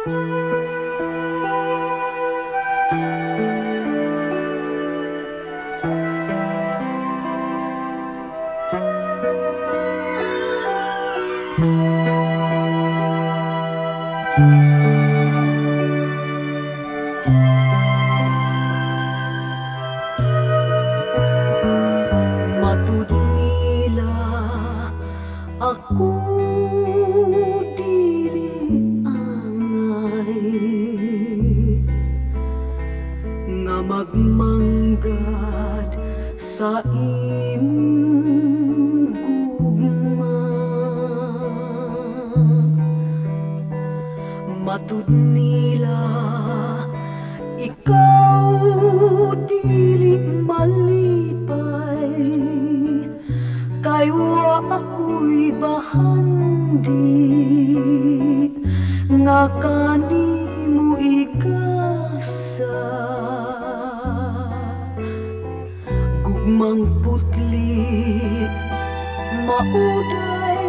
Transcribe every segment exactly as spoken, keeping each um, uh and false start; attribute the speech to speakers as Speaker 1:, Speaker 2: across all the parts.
Speaker 1: Matud nila ako dili angay nga magmanggad sa imong gugma. Matud nila ikaw dili malipay, kay wa ako'y bahandi nga kanimo igasa. Gugmang putli mauday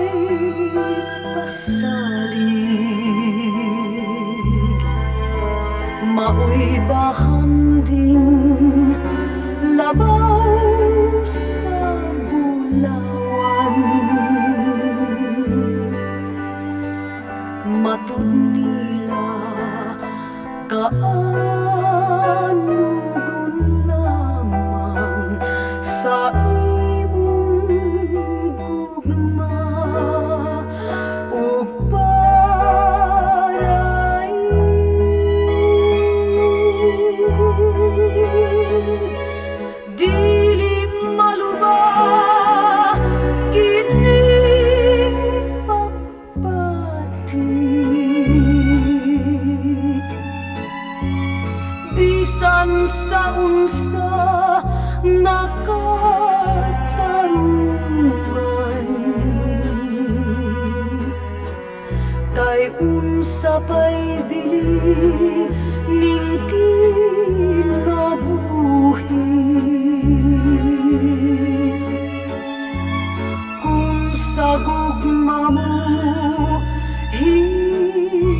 Speaker 1: pasalig, mao'y bahanding labaw sa bulawan. Matud nila kaanugon lamang sa imong gugma ug paray dili maluba kining pagbatik. Bisan sa unsa nakatarungan, kay unsa pa'y bili ning kinabuhi. Kung sa gugma mo